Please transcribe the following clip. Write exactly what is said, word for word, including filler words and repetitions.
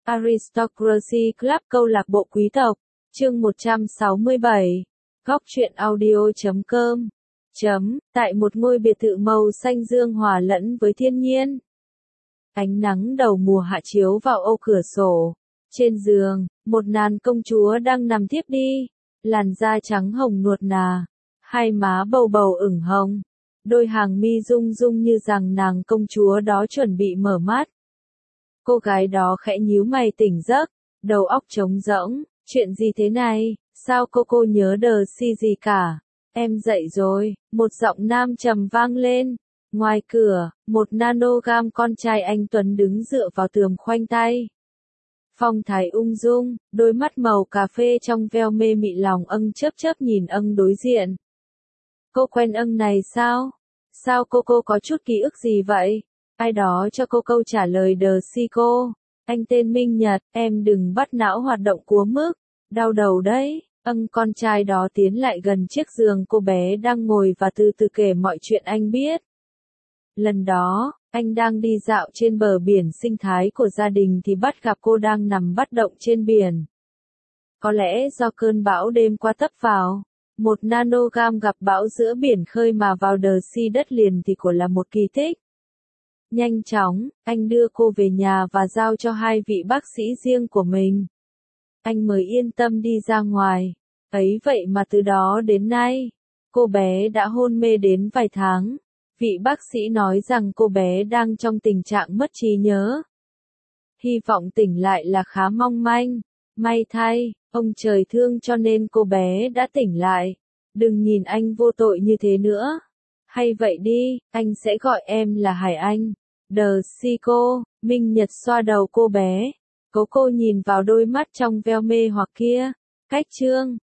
Aristocracy Club câu lạc bộ quý tộc, chương một trăm sáu mươi bảy, góc truyện audio chấm com, chấm, tại một ngôi biệt thự màu xanh dương hòa lẫn với thiên nhiên. Ánh nắng đầu mùa hạ chiếu vào ô cửa sổ. Trên giường, một nàng công chúa đang nằm thiếp đi, làn da trắng hồng nuột nà, hai má bầu bầu ửng hồng, đôi hàng mi rung rung như rằng nàng công chúa đó chuẩn bị mở mắt. Cô gái đó khẽ nhíu mày tỉnh giấc, đầu óc trống rỗng, chuyện gì thế này, sao cô cô nhớ đờ si gì cả, em dậy rồi, một giọng nam trầm vang lên. Ngoài cửa, một nanogam con trai anh Tuấn đứng dựa vào tường khoanh tay. Phong thái ung dung, đôi mắt màu cà phê trong veo mê mị lòng âng chớp chớp nhìn âng đối diện. Cô quen âng này sao? Sao cô cô có chút ký ức gì vậy? Ai đó cho cô câu trả lời đờ si cô. Anh tên Minh Nhật, em đừng bắt não hoạt động quá mức. Đau đầu đấy. Âng con trai đó tiến lại gần chiếc giường cô bé đang ngồi và từ từ kể mọi chuyện anh biết. Lần đó, anh đang đi dạo trên bờ biển sinh thái của gia đình thì bắt gặp cô đang nằm bất động trên biển. Có lẽ do cơn bão đêm qua tấp vào, một nanogam gặp bão giữa biển khơi mà vào đờ si đất liền thì của là một kỳ tích. Nhanh chóng, anh đưa cô về nhà và giao cho hai vị bác sĩ riêng của mình. Anh mới yên tâm đi ra ngoài. Ấy vậy mà từ đó đến nay, cô bé đã hôn mê đến vài tháng. Vị bác sĩ nói rằng cô bé đang trong tình trạng mất trí nhớ. Hy vọng tỉnh lại là khá mong manh. May thay, ông trời thương cho nên cô bé đã tỉnh lại. Đừng nhìn anh vô tội như thế nữa. Hay vậy đi, anh sẽ gọi em là Hải Anh. Đờ si cô, Minh Nhật xoa đầu cô bé. Cố cô nhìn vào đôi mắt trong veo mê hoặc kia. Cách chương.